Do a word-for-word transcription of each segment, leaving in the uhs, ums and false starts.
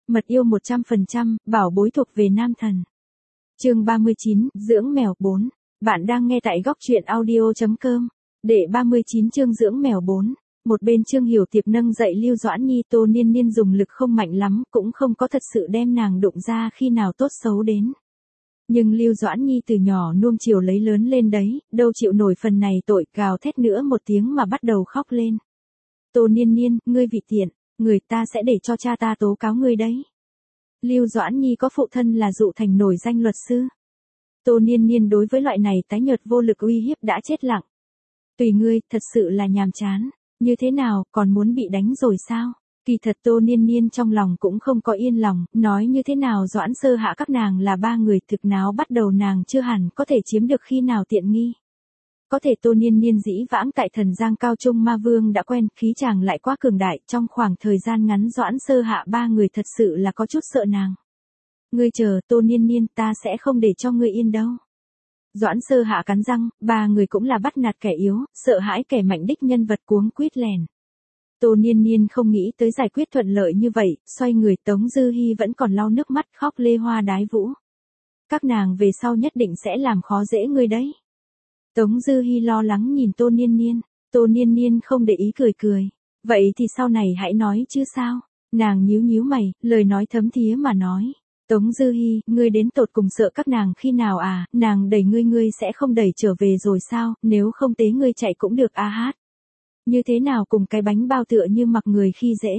Mật yêu một trăm phần trăm, bảo bối thuộc về nam thần. Chương ba mươi chín, dưỡng mèo bốn. Bạn đang nghe tại góc truyện audio chấm com. Đệ ba mươi chín chương dưỡng mèo bốn. Một bên Trương Hiểu Tiệp nâng dậy Lưu Doãn Nhi, Tô Niên Niên dùng lực không mạnh lắm, cũng không có thật sự đem nàng đụng ra khi nào tốt xấu đến. Nhưng Lưu Doãn Nhi từ nhỏ nuông chiều lấy lớn lên đấy, đâu chịu nổi phần này tội, gào thét nữa một tiếng mà bắt đầu khóc lên. Tô Niên Niên, ngươi vị tiện, người ta sẽ để cho cha ta tố cáo ngươi đấy. Lưu Doãn Nhi có phụ thân là Dụ Thành nổi danh luật sư. Tô Niên Niên đối với loại này tái nhợt vô lực uy hiếp đã chết lặng. Tùy ngươi, thật sự là nhàm chán. Như thế nào, còn muốn bị đánh rồi sao? Kỳ thật Tô Niên Niên trong lòng cũng không có yên lòng, nói như thế nào Doãn Sơ Hạ các nàng là ba người, thực náo bắt đầu nàng chưa hẳn có thể chiếm được khi nào tiện nghi. Có thể Tô Niên Niên dĩ vãng tại Thần Giang Cao Trung Ma Vương đã quen, khí chàng lại quá cường đại, trong khoảng thời gian ngắn Doãn Sơ Hạ ba người thật sự là có chút sợ nàng. Ngươi chờ, Tô Niên Niên, ta sẽ không để cho ngươi yên đâu. Doãn Sơ Hạ cắn răng, ba người cũng là bắt nạt kẻ yếu, sợ hãi kẻ mạnh đích nhân vật cuống quýt lèn. Tô Niên Niên không nghĩ tới giải quyết thuận lợi như vậy, xoay người, Tống Dư Hi vẫn còn lau nước mắt khóc lê hoa đái vũ. Các nàng về sau nhất định sẽ làm khó dễ ngươi đấy. Tống Dư Hi lo lắng nhìn Tô Niên Niên, Tô Niên Niên không để ý cười cười. Vậy thì sau này hãy nói chứ sao? Nàng nhíu nhíu mày, lời nói thấm thía mà nói. Tống Dư Hi, ngươi đến tột cùng sợ các nàng khi nào à, nàng đẩy ngươi ngươi sẽ không đẩy trở về rồi sao, nếu không tế ngươi chạy cũng được a hát. Như thế nào cùng cái bánh bao tựa như mặc người khi dễ.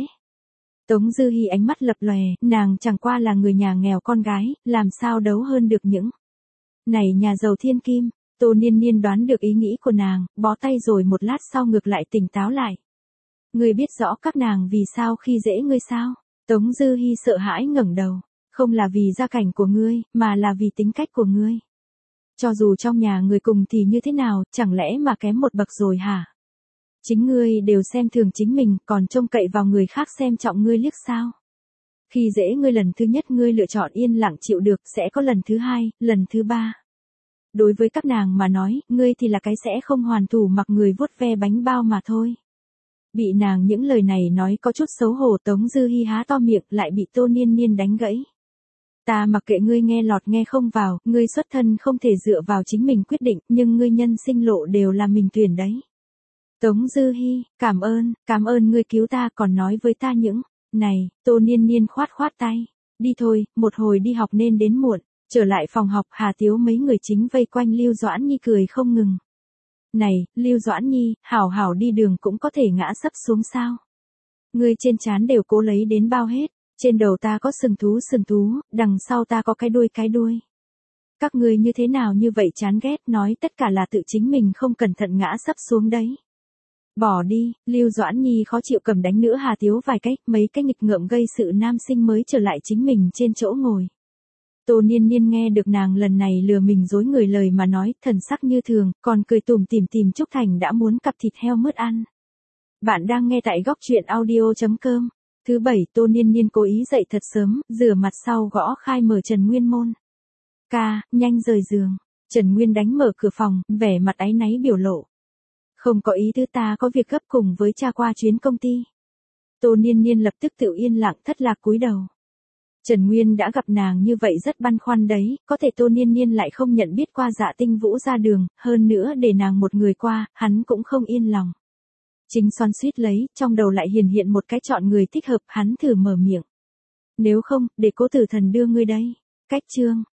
Tống Dư Hi ánh mắt lập lòe, nàng chẳng qua là người nhà nghèo con gái, làm sao đấu hơn được những này nhà giàu thiên kim. Tô Niên Niên đoán được ý nghĩ của nàng, bó tay rồi một lát sau ngược lại tỉnh táo lại. Ngươi biết rõ các nàng vì sao khi dễ ngươi sao? Tống Dư Hi sợ hãi ngẩng đầu. Không là vì gia cảnh của ngươi, mà là vì tính cách của ngươi. Cho dù trong nhà người cùng thì như thế nào, chẳng lẽ mà kém một bậc rồi hả? Chính ngươi đều xem thường chính mình, còn trông cậy vào người khác xem trọng ngươi liếc sao? Khi dễ ngươi lần thứ nhất ngươi lựa chọn yên lặng chịu được, sẽ có lần thứ hai, lần thứ ba. Đối với các nàng mà nói, ngươi thì là cái sẽ không hoàn thủ mặc người vuốt ve bánh bao mà thôi. Bị nàng những lời này nói có chút xấu hổ, Tống Dư Hi há to miệng lại bị Tô Niên Niên đánh gãy. Ta mặc kệ ngươi nghe lọt nghe không vào, ngươi xuất thân không thể dựa vào chính mình quyết định, nhưng ngươi nhân sinh lộ đều là mình tuyển đấy. Tống Dư Hi, cảm ơn, cảm ơn ngươi cứu ta, còn nói với ta những này. Tô Niên Niên khoát khoát tay. Đi thôi, một hồi đi học nên đến muộn. Trở lại phòng học, Hà Tiếu mấy người chính vây quanh Lưu Doãn Nhi cười không ngừng. Này, Lưu Doãn Nhi, hảo hảo đi đường cũng có thể ngã sấp xuống sao? Ngươi trên trán đều cố lấy đến bao hết, trên đầu ta có sừng thú sừng thú, đằng sau ta có cái đuôi cái đuôi. Các ngươi như thế nào như vậy chán ghét, nói tất cả là tự chính mình không cẩn thận ngã sấp xuống đấy. Bỏ đi, Lưu Doãn Nhi khó chịu cầm đánh nữa Hà Tiếu vài cách, mấy cái nghịch ngợm gây sự nam sinh mới trở lại chính mình trên chỗ ngồi. Tô Niên Niên nghe được nàng lần này lừa mình dối người lời mà nói, thần sắc như thường, còn cười tủm tỉm tìm Trúc Thành đã muốn cặp thịt heo mướt ăn. Bạn đang nghe tại góc truyện audio chấm com. Thứ bảy, Tô Niên Niên cố ý dậy thật sớm, rửa mặt sau gõ khai mở Trần Nguyên môn. Ca, nhanh rời giường. Trần Nguyên đánh mở cửa phòng, vẻ mặt áy náy biểu lộ. Không có ý tứ, ta có việc gấp cùng với cha qua chuyến công ty. Tô Niên Niên lập tức tự yên lặng thất lạc cúi đầu. Trần Nguyên đã gặp nàng như vậy rất băn khoăn đấy, có thể Tô Niên Niên lại không nhận biết qua Dạ Tinh Vũ ra đường, hơn nữa để nàng một người qua, hắn cũng không yên lòng. Chính xoắn suýt lấy, trong đầu lại hiển hiện một cái chọn người thích hợp, hắn thử mở miệng. Nếu không, để Cố Tử Thần đưa ngươi đây. Cách chương,